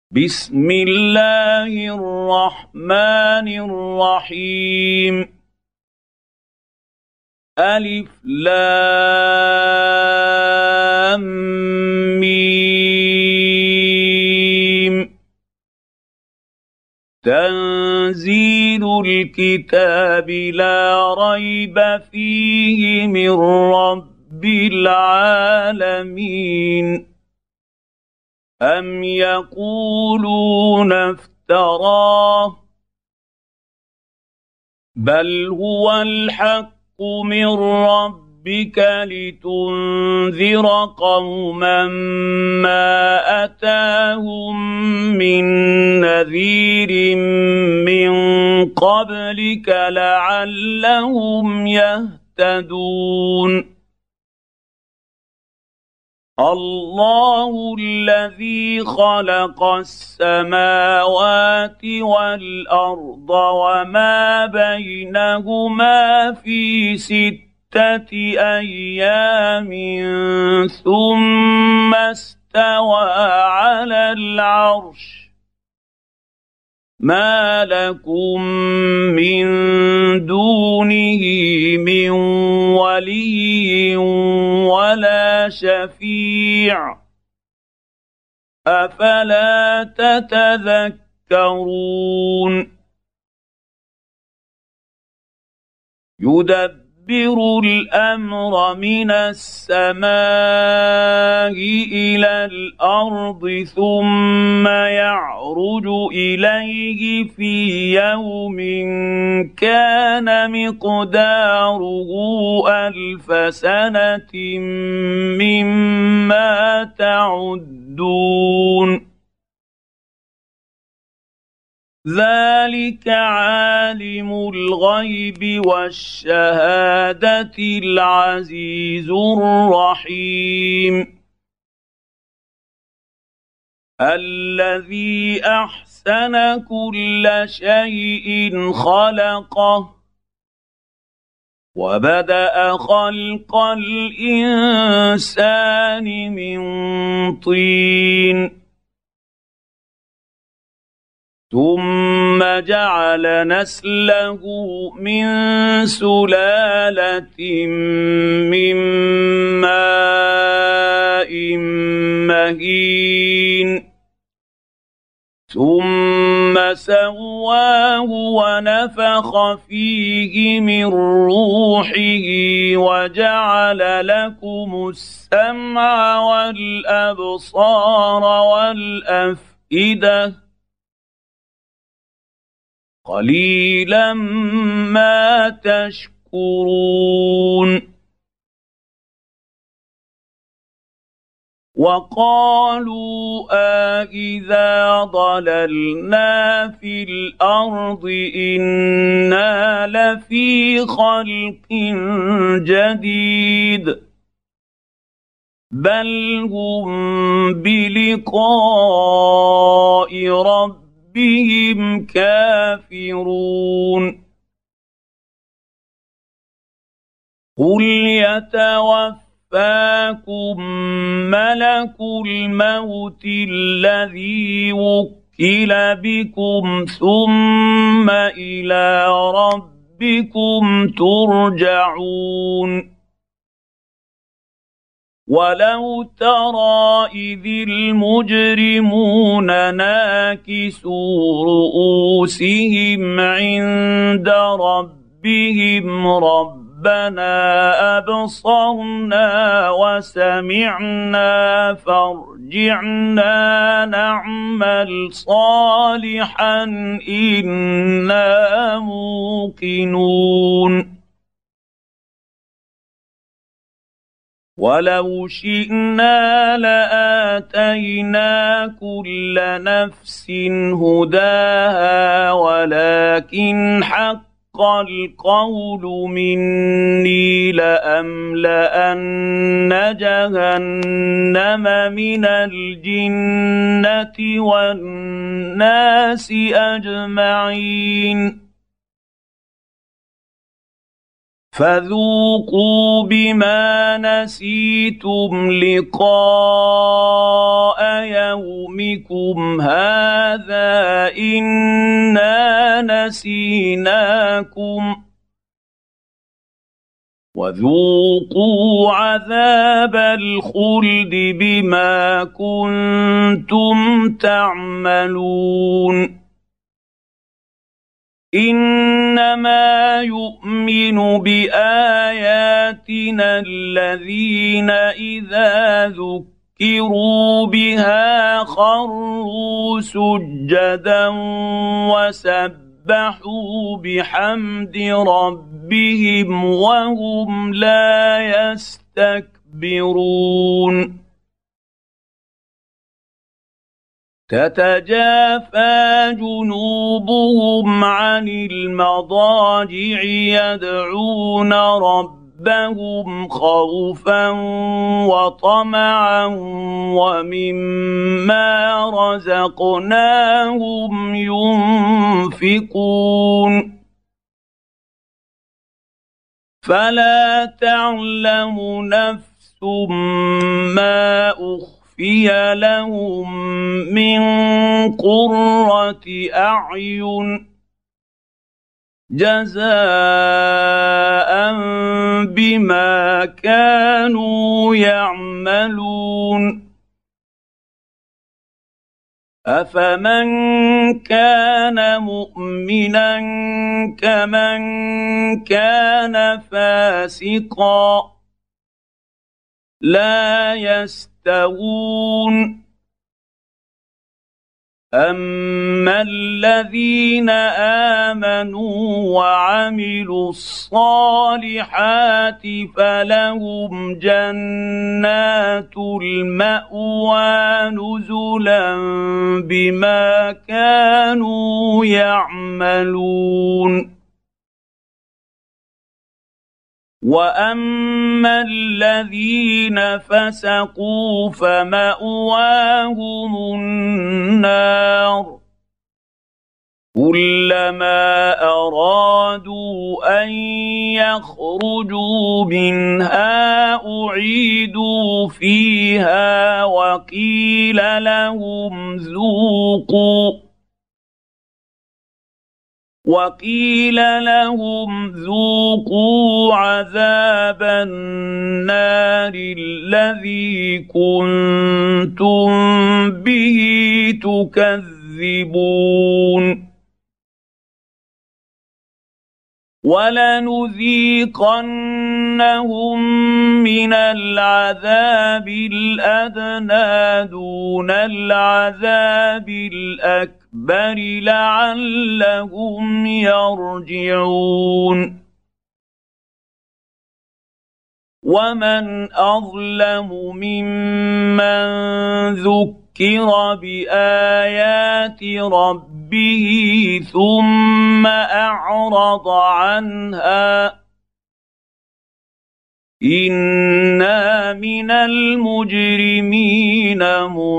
بسم الله الرحمن الرحيم ألف لام ميم تنزيل الكتاب لا ريب فيه من رب العالمين أم يقولون افتراه بل هو الحق من ربك لتنذر قوما ما أتاهم من نذير من قبلك لعلهم يهتدون الله الذي خلق السماوات والأرض وما بينهما في 6 أيام ثم استوى على العرش ما لكم من دونه من ولي ولا شفيع أفلا تتذكرون يدبر الأمر من السماء إلى الأرض ثم يعرج إليه في يوم كان مقداره 1000 سنة مما تعدون ذلك عالم الغيب والشهادة العزيز الرحيم الذي أحسن كل شيء خلقه وبدأ خلق الإنسان من طين ثم جعل نسله من سلالة من ماء مهين ثم سواه ونفخ فيه من روحه وجعل لكم السمع والأبصار والأفئدة قليلا ما تشكرون وقالوا أإذا ضللنا في الأرض إنا لفي خلق جديد بل هم بلقاء ربهم كافرون قل يتوفاكم ملك الموت الذي وكل بكم ثم إلى ربكم ترجعون ولو ترى إذ المجرمون ناكسوا رؤوسهم عند ربهم ربنا أبصرنا وسمعنا فارجعنا نعمل صالحا إنا موقنون ولو شئنا لآتينا كل نفس هداها ولكن حق القول مني لأملأن جهنم من الجنة والناس أجمعين فذوقوا بما نسيتم لقاء يومكم هذا إنا نسيناكم وذوقوا عذاب الخلد بما كنتم تعملون إنما يؤمن بآياتنا الذين إذا ذكروا بها خروا سجدا وسبحوا بحمد ربهم وهم لا يستكبرون تتجافى جنوبهم عن المضاجع يدعون ربهم خوفا وطمعا ومما رزقناهم ينفقون فلا تعلم نفس ما أخفي لهم من قرة أعين جزاء بما كانوا يعملون أفمن كان مؤمنا كمن كان فاسقا لا يستوون أما الذين آمنوا وعملوا الصالحات فلهم جنات المأوى نزلا بما كانوا يعملون واما الذين فسقوا فمأواهم النار كلما ارادوا ان يخرجوا منها اعيدوا فيها وقيل لهم ذوقوا عذاب النار الذي كنتم به تكذبون ولنذيقنهم من العذاب الأدنى دون العذاب الأكبر لعلهم يرجعون ومن أظلم ممن ذكر بآيات ربه ثم أعرض عنها إنا من المجرمين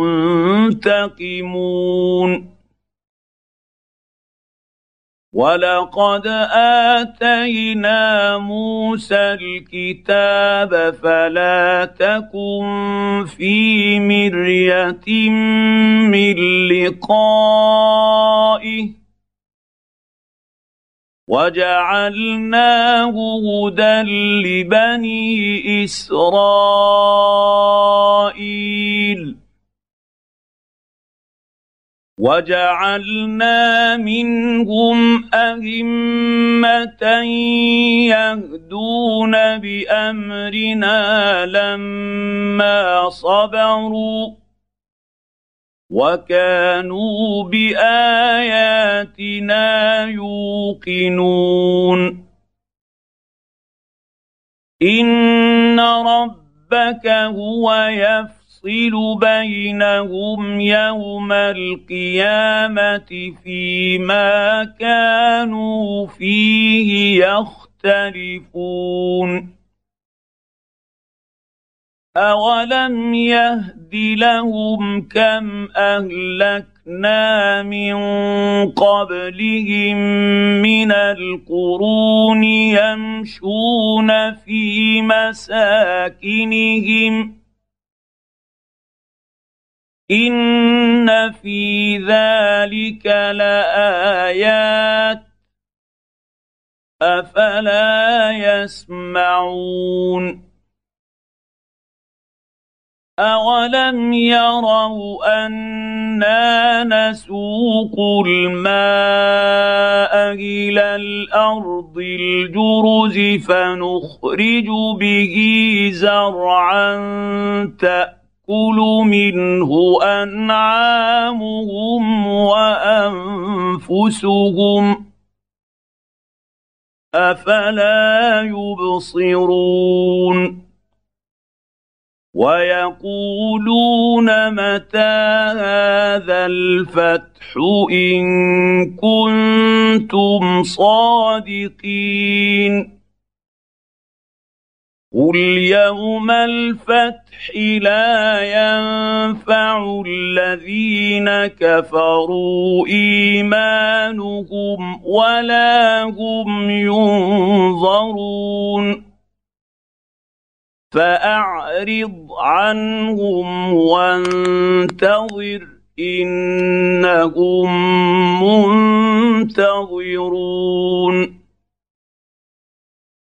منتقمون ولقد آتينا موسى الكتاب فلا تكن في مرية من لقائه وجعلناه هدى لبني إسرائيل وجعلنا منهم أئمة يهدون بأمرنا لما صبروا وكانوا بآياتنا يوقنون إن ربك هو يفصل بينهم يوم القيامة فيما كانوا فيه يختلفون أولم يهد لهم كم أهلكنا من قبلهم من القرون يمشون في مساكنهم إن في ذلك لآيات أفلا يسمعون أولم يروا أنا نسوق الماء إلى الأرض الجرز فنخرج به زرعا تأكل منه أنعامهم وأنفسهم أفلا يبصرون ويقولون متى هذا الفتح إن كنتم صادقين قل يوم الفتح لا ينفع الذين كفروا إيمانهم ولا هم ينظرون فأعرض عنهم وانتظر إنهم منتظرون